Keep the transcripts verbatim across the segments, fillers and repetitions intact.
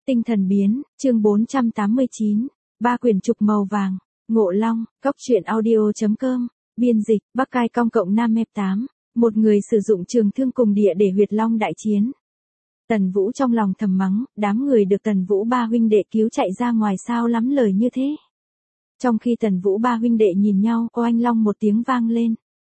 Tinh thần biến, chương bốn trăm tám mươi chín, ba quyển trục màu vàng, Ngộ Long, Cóc truyện audio chấm com, biên dịch, Bắc Cai Cong cộng Nam Mép tám, một người sử dụng trường thương cùng địa để huyệt long đại chiến. Tần Vũ trong lòng thầm mắng, đám người được Tần Vũ ba huynh đệ cứu chạy ra ngoài sao lắm lời như thế. Trong khi Tần Vũ ba huynh đệ nhìn nhau, oanh long một tiếng vang lên.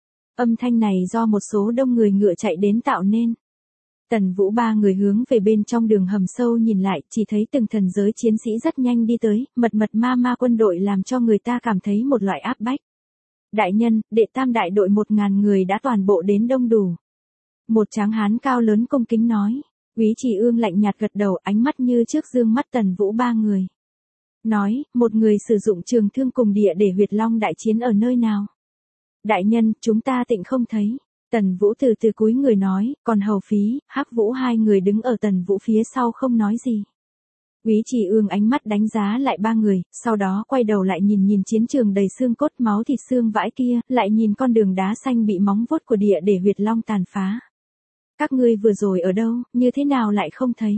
Âm thanh này do một số đông người ngựa chạy đến tạo nên. Tần Vũ ba người hướng về bên trong đường hầm sâu nhìn lại, chỉ thấy từng thần giới chiến sĩ rất nhanh đi tới, mật mật ma ma quân đội làm cho người ta cảm thấy một loại áp bách. Đại nhân, đệ tam đại đội một ngàn người đã toàn bộ đến đông đủ. Một tráng hán cao lớn cung kính nói. Úy Trì Ương lạnh nhạt gật đầu, ánh mắt như trước dương mắt Tần Vũ ba người. Nói, một người sử dụng trường thương cùng địa để huyệt long đại chiến ở nơi nào? Đại nhân, chúng ta tịnh không thấy. Tần Vũ từ từ cúi người nói, còn Hầu Phí, Hắc Vũ hai người đứng ở Tần Vũ phía sau không nói gì. Úy Trì Ương ánh mắt đánh giá lại ba người, sau đó quay đầu lại nhìn nhìn chiến trường đầy xương cốt máu thịt xương vãi kia, lại nhìn con đường đá xanh bị móng vuốt của địa để huyệt long tàn phá. Các ngươi vừa rồi ở đâu, như thế nào lại không thấy?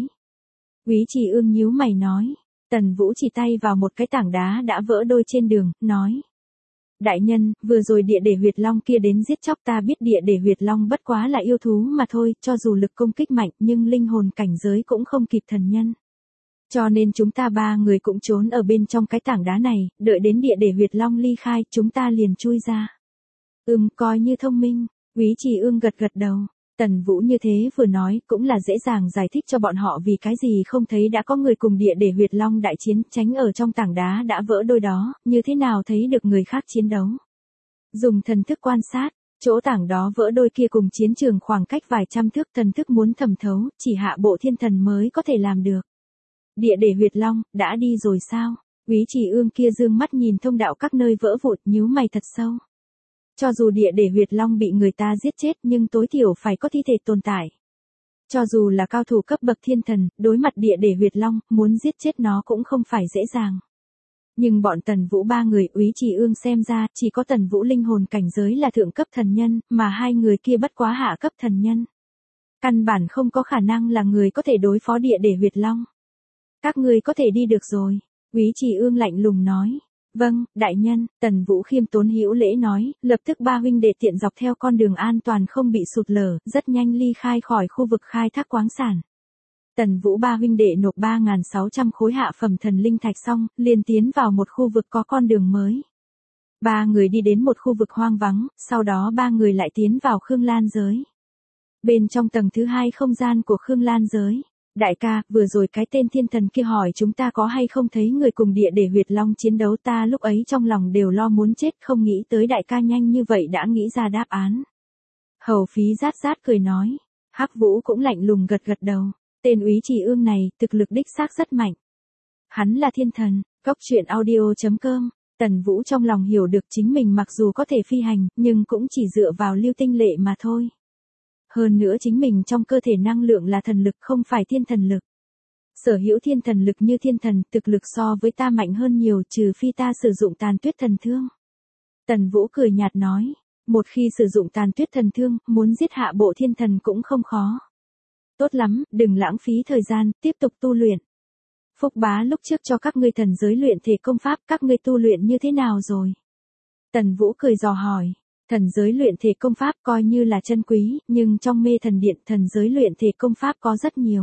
Úy Trì Ương nhíu mày nói. Tần Vũ chỉ tay vào một cái tảng đá đã vỡ đôi trên đường, nói. Đại nhân, vừa rồi địa để huyệt long kia đến giết chóc, ta biết địa để huyệt long bất quá là yêu thú mà thôi, cho dù lực công kích mạnh nhưng linh hồn cảnh giới cũng không kịp thần nhân. Cho nên chúng ta ba người cũng trốn ở bên trong cái tảng đá này, đợi đến địa để huyệt long ly khai, chúng ta liền chui ra. Ừm, coi như thông minh. Úy Trì Ương gật gật đầu. Tần Vũ như thế vừa nói cũng là dễ dàng giải thích cho bọn họ vì cái gì không thấy đã có người cùng địa để huyệt long đại chiến, tránh ở trong tảng đá đã vỡ đôi đó, như thế nào thấy được người khác chiến đấu. Dùng thần thức quan sát, chỗ tảng đó vỡ đôi kia cùng chiến trường khoảng cách vài trăm thước, thần thức muốn thẩm thấu, chỉ hạ bộ thiên thần mới có thể làm được. Địa để huyệt long, đã đi rồi sao? Úy Trì Ương kia dương mắt nhìn thông đạo các nơi vỡ vụn, nhíu mày thật sâu. Cho dù địa để huyệt long bị người ta giết chết nhưng tối thiểu phải có thi thể tồn tại. Cho dù là cao thủ cấp bậc thiên thần, đối mặt địa để huyệt long, muốn giết chết nó cũng không phải dễ dàng. Nhưng bọn Tần Vũ ba người Úy Trì Ương xem ra, chỉ có Tần Vũ linh hồn cảnh giới là thượng cấp thần nhân, mà hai người kia bất quá hạ cấp thần nhân. Căn bản không có khả năng là người có thể đối phó địa để huyệt long. Các ngươi có thể đi được rồi. Úy Trì Ương lạnh lùng nói. Vâng, đại nhân, Tần Vũ khiêm tốn hữu lễ nói, lập tức ba huynh đệ tiện dọc theo con đường an toàn không bị sụt lở, rất nhanh ly khai khỏi khu vực khai thác khoáng sản. Tần Vũ ba huynh đệ nộp ba nghìn sáu trăm khối hạ phẩm thần linh thạch xong, liền tiến vào một khu vực có con đường mới. Ba người đi đến một khu vực hoang vắng, sau đó ba người lại tiến vào Khương Lan giới. Bên trong tầng thứ hai không gian của Khương Lan giới. Đại ca, vừa rồi cái tên thiên thần kia hỏi chúng ta có hay không thấy người cùng địa để huyệt long chiến đấu, ta lúc ấy trong lòng đều lo muốn chết, không nghĩ tới đại ca nhanh như vậy đã nghĩ ra đáp án. Hầu Phí rát rát cười nói. Hắc Vũ cũng lạnh lùng gật gật đầu. Tên Úy Trì Ương này, thực lực đích xác rất mạnh. Hắn là thiên thần. Cóc truyện audio chấm com. Tần Vũ trong lòng hiểu được chính mình mặc dù có thể phi hành, nhưng cũng chỉ dựa vào lưu tinh lệ mà thôi. Hơn nữa chính mình trong cơ thể năng lượng là thần lực không phải thiên thần lực. Sở hữu thiên thần lực như thiên thần, thực lực so với ta mạnh hơn nhiều, trừ phi ta sử dụng tàn tuyết thần thương. Tần Vũ cười nhạt nói, một khi sử dụng tàn tuyết thần thương, muốn giết hạ bộ thiên thần cũng không khó. Tốt lắm, đừng lãng phí thời gian, tiếp tục tu luyện. Phúc Bá lúc trước cho các ngươi thần giới luyện thể công pháp, các ngươi tu luyện như thế nào rồi? Tần Vũ cười dò hỏi. Thần giới luyện thể công pháp coi như là chân quý, nhưng trong mê thần điện thần giới luyện thể công pháp có rất nhiều.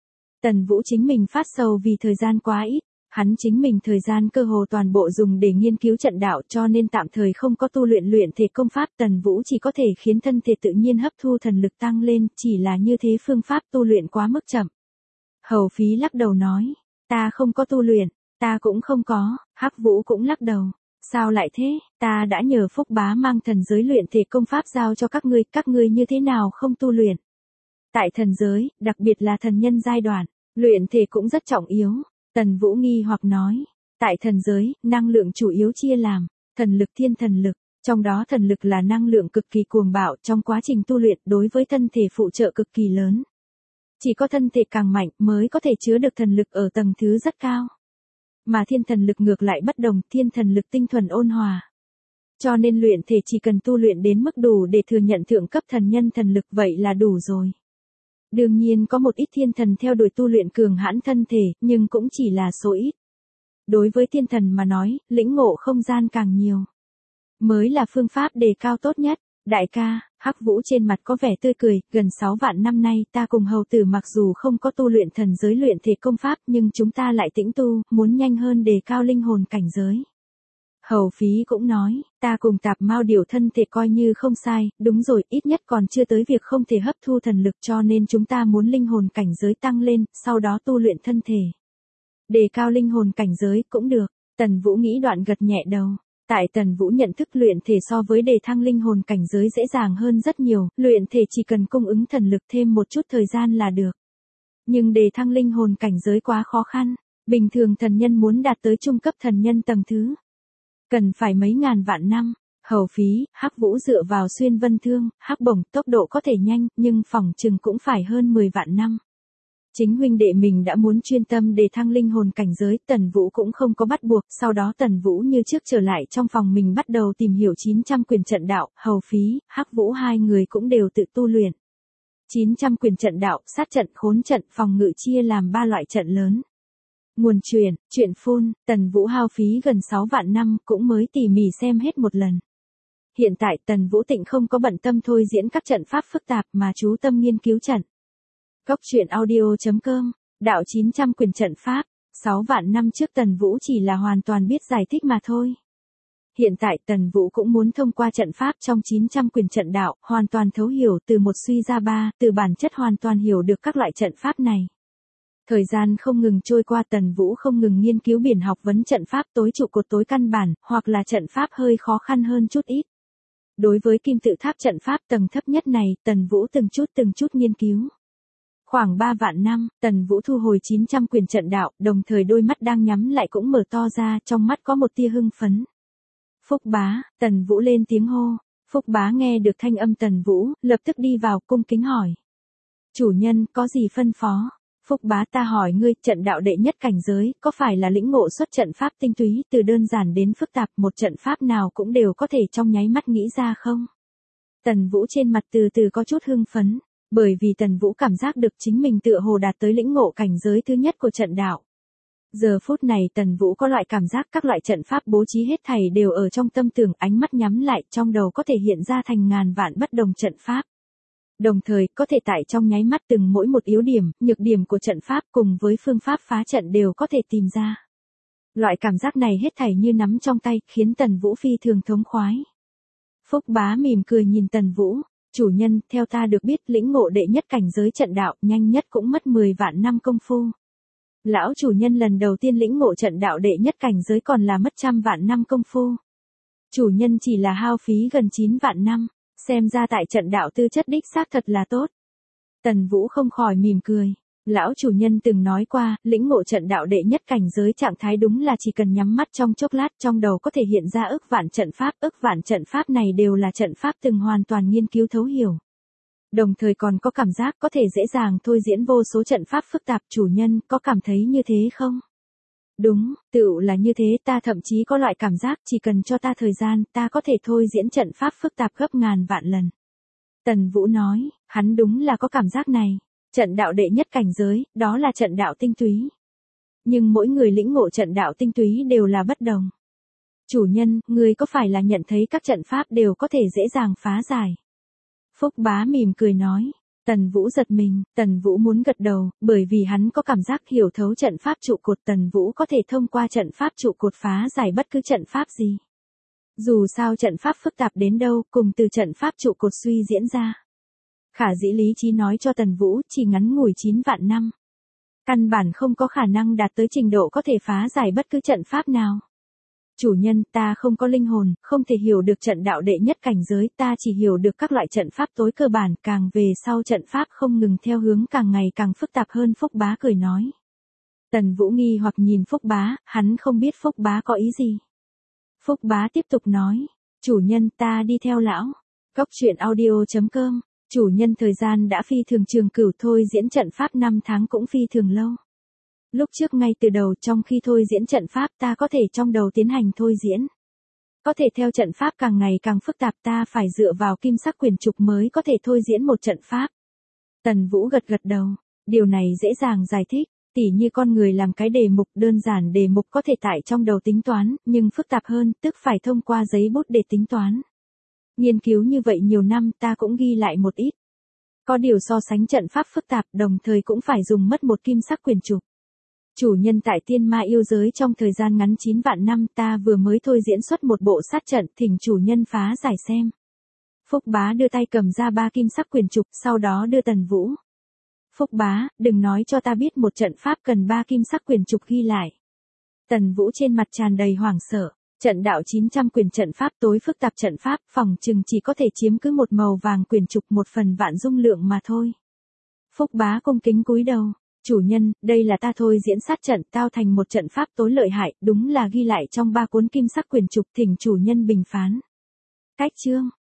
Tần Vũ chính mình phát sầu vì thời gian quá ít, hắn chính mình thời gian cơ hồ toàn bộ dùng để nghiên cứu trận đạo cho nên tạm thời không có tu luyện luyện thể công pháp. Tần Vũ chỉ có thể khiến thân thể tự nhiên hấp thu thần lực tăng lên, chỉ là như thế phương pháp tu luyện quá mức chậm. Hầu Phí lắc đầu nói, ta không có tu luyện, ta cũng không có. Hắc Vũ cũng lắc đầu. Sao lại thế, ta đã nhờ Phúc Bá mang thần giới luyện thể công pháp giao cho các ngươi, các ngươi như thế nào không tu luyện? Tại thần giới, đặc biệt là thần nhân giai đoạn, luyện thể cũng rất trọng yếu. Tần Vũ nghi hoặc nói, tại thần giới, năng lượng chủ yếu chia làm, thần lực thiên thần lực, trong đó thần lực là năng lượng cực kỳ cuồng bạo, trong quá trình tu luyện đối với thân thể phụ trợ cực kỳ lớn. Chỉ có thân thể càng mạnh mới có thể chứa được thần lực ở tầng thứ rất cao. Mà thiên thần lực ngược lại bất đồng, thiên thần lực tinh thuần ôn hòa. Cho nên luyện thể chỉ cần tu luyện đến mức đủ để thừa nhận thượng cấp thần nhân thần lực vậy là đủ rồi. Đương nhiên có một ít thiên thần theo đuổi tu luyện cường hãn thân thể, nhưng cũng chỉ là số ít. Đối với thiên thần mà nói, lĩnh ngộ không gian càng nhiều mới là phương pháp đề cao tốt nhất. Đại ca, Hắc Vũ trên mặt có vẻ tươi cười, gần sáu vạn năm nay ta cùng hầu tử mặc dù không có tu luyện thần giới luyện thể công pháp nhưng chúng ta lại tĩnh tu, muốn nhanh hơn đề cao linh hồn cảnh giới. Hầu Phí cũng nói, ta cùng Tạp Mao Điểu thân thể coi như không sai, đúng rồi, ít nhất còn chưa tới việc không thể hấp thu thần lực cho nên chúng ta muốn linh hồn cảnh giới tăng lên, sau đó tu luyện thân thể. Đề cao linh hồn cảnh giới cũng được, Tần Vũ nghĩ đoạn gật nhẹ đầu. Tại Tần Vũ nhận thức luyện thể so với đề thăng linh hồn cảnh giới dễ dàng hơn rất nhiều, luyện thể chỉ cần cung ứng thần lực thêm một chút thời gian là được. Nhưng đề thăng linh hồn cảnh giới quá khó khăn, bình thường thần nhân muốn đạt tới trung cấp thần nhân tầng thứ. Cần phải mấy ngàn vạn năm, Hầu Phí, Hắc Vũ dựa vào xuyên vân thương, hắc bổng, tốc độ có thể nhanh, nhưng phỏng chừng cũng phải hơn mười vạn năm. Chính huynh đệ mình đã muốn chuyên tâm để thăng linh hồn cảnh giới, Tần Vũ cũng không có bắt buộc, sau đó Tần Vũ như trước trở lại trong phòng mình bắt đầu tìm hiểu chín trăm quyền trận đạo, Hầu Phí, Hắc Vũ hai người cũng đều tự tu luyện. chín trăm quyền trận đạo, sát trận, khốn trận, phòng ngự chia làm ba loại trận lớn. Nguồn truyền, truyện phun, Tần Vũ hao phí gần sáu vạn năm cũng mới tỉ mỉ xem hết một lần. Hiện tại Tần Vũ Tịnh không có bận tâm thôi diễn các trận pháp phức tạp mà chú tâm nghiên cứu trận. Góc truyện audio chấm com, đạo chín trăm quyền trận pháp, sáu vạn năm trước Tần Vũ chỉ là hoàn toàn biết giải thích mà thôi. Hiện tại Tần Vũ cũng muốn thông qua trận pháp trong chín trăm quyền trận đạo, hoàn toàn thấu hiểu từ một suy ra ba, từ bản chất hoàn toàn hiểu được các loại trận pháp này. Thời gian không ngừng trôi qua, Tần Vũ không ngừng nghiên cứu biển học vấn trận pháp tối trụ cột tối căn bản, hoặc là trận pháp hơi khó khăn hơn chút ít. Đối với kim tự tháp trận pháp tầng thấp nhất này, Tần Vũ từng chút từng chút nghiên cứu. Khoảng ba vạn năm, Tần Vũ thu hồi chín trăm quyền trận đạo, đồng thời đôi mắt đang nhắm lại cũng mở to ra, trong mắt có một tia hưng phấn. Phúc Bá, Tần Vũ lên tiếng hô. Phúc Bá nghe được thanh âm Tần Vũ, lập tức đi vào cung kính hỏi. Chủ nhân, có gì phân phó? Phúc Bá, ta hỏi ngươi, trận đạo đệ nhất cảnh giới, có phải là lĩnh ngộ xuất trận pháp tinh túy từ đơn giản đến phức tạp, một trận pháp nào cũng đều có thể trong nháy mắt nghĩ ra không? Tần Vũ trên mặt từ từ có chút hưng phấn, bởi vì Tần Vũ cảm giác được chính mình tựa hồ đạt tới lĩnh ngộ cảnh giới thứ nhất của trận đạo. Giờ phút này Tần Vũ có loại cảm giác các loại trận pháp bố trí hết thảy đều ở trong tâm tưởng, ánh mắt nhắm lại, trong đầu có thể hiện ra thành ngàn vạn bất đồng trận pháp. Đồng thời, có thể tại trong nháy mắt từng mỗi một yếu điểm, nhược điểm của trận pháp cùng với phương pháp phá trận đều có thể tìm ra. Loại cảm giác này hết thảy như nắm trong tay, khiến Tần Vũ phi thường thống khoái. Phúc Bá mỉm cười nhìn Tần Vũ, chủ nhân, theo ta được biết lĩnh ngộ đệ nhất cảnh giới trận đạo, nhanh nhất cũng mất mười vạn năm công phu. Lão chủ nhân lần đầu tiên lĩnh ngộ trận đạo đệ nhất cảnh giới còn là mất trăm vạn năm công phu. Chủ nhân chỉ là hao phí gần chín vạn năm. Xem ra tại trận đạo tư chất đích xác thật là tốt. Tần Vũ không khỏi mỉm cười. Lão chủ nhân từng nói qua, lĩnh ngộ trận đạo đệ nhất cảnh giới trạng thái đúng là chỉ cần nhắm mắt trong chốc lát trong đầu có thể hiện ra ức vạn trận pháp. Ức vạn trận pháp này đều là trận pháp từng hoàn toàn nghiên cứu thấu hiểu. Đồng thời còn có cảm giác có thể dễ dàng thôi diễn vô số trận pháp phức tạp. Chủ nhân có cảm thấy như thế không? Đúng, tựu là như thế, ta thậm chí có loại cảm giác chỉ cần cho ta thời gian, ta có thể thôi diễn trận pháp phức tạp gấp ngàn vạn lần. Tần Vũ nói, hắn đúng là có cảm giác này. Trận đạo đệ nhất cảnh giới, đó là trận đạo tinh túy. Nhưng mỗi người lĩnh ngộ trận đạo tinh túy đều là bất đồng. Chủ nhân, ngươi có phải là nhận thấy các trận pháp đều có thể dễ dàng phá giải? Phúc Bá mỉm cười nói. Tần Vũ giật mình, Tần Vũ muốn gật đầu, bởi vì hắn có cảm giác hiểu thấu trận pháp trụ cột. Tần Vũ có thể thông qua trận pháp trụ cột phá giải bất cứ trận pháp gì. Dù sao trận pháp phức tạp đến đâu, cùng từ trận pháp trụ cột suy diễn ra. Khả dĩ lý trí nói cho Tần Vũ, chỉ ngắn ngủi chín vạn năm. Căn bản không có khả năng đạt tới trình độ có thể phá giải bất cứ trận pháp nào. Chủ nhân, ta không có linh hồn, không thể hiểu được trận đạo đệ nhất cảnh giới, ta chỉ hiểu được các loại trận pháp tối cơ bản, càng về sau trận pháp không ngừng theo hướng càng ngày càng phức tạp hơn. Phúc Bá cười nói. Tần Vũ nghi hoặc nhìn Phúc Bá, hắn không biết Phúc Bá có ý gì. Phúc Bá tiếp tục nói, chủ nhân, ta đi theo lão. Góc truyện audio chấm com, chủ nhân thời gian đã phi thường trường cửu, thôi diễn trận pháp năm tháng cũng phi thường lâu. Lúc trước ngay từ đầu trong khi thôi diễn trận pháp ta có thể trong đầu tiến hành thôi diễn. Có thể theo trận pháp càng ngày càng phức tạp ta phải dựa vào kim sắc quyển trục mới có thể thôi diễn một trận pháp. Tần Vũ gật gật đầu, điều này dễ dàng giải thích, tỉ như con người làm cái đề mục đơn giản đề mục có thể tại trong đầu tính toán, nhưng phức tạp hơn, tức phải thông qua giấy bút để tính toán. Nghiên cứu như vậy nhiều năm ta cũng ghi lại một ít. Có điều so sánh trận pháp phức tạp đồng thời cũng phải dùng mất một kim sắc quyền trục. Chủ nhân tại tiên ma yêu giới trong thời gian ngắn chín vạn năm ta vừa mới thôi diễn xuất một bộ sát trận thỉnh chủ nhân phá giải xem. Phúc Bá đưa tay cầm ra ba kim sắc quyền trục sau đó đưa Tần Vũ. Phúc Bá, đừng nói cho ta biết một trận pháp cần ba kim sắc quyền trục ghi lại. Tần Vũ trên mặt tràn đầy hoảng sợ, trận đạo chín trăm quyền trận pháp tối phức tạp trận pháp phòng chừng chỉ có thể chiếm cứ một màu vàng quyền trục một phần vạn dung lượng mà thôi. Phúc Bá cung kính cúi đầu, chủ nhân, đây là ta thôi diễn sát trận tao thành một trận pháp tối lợi hại, đúng là ghi lại trong ba cuốn kim sắc quyền trục thỉnh chủ nhân bình phán. Cách chương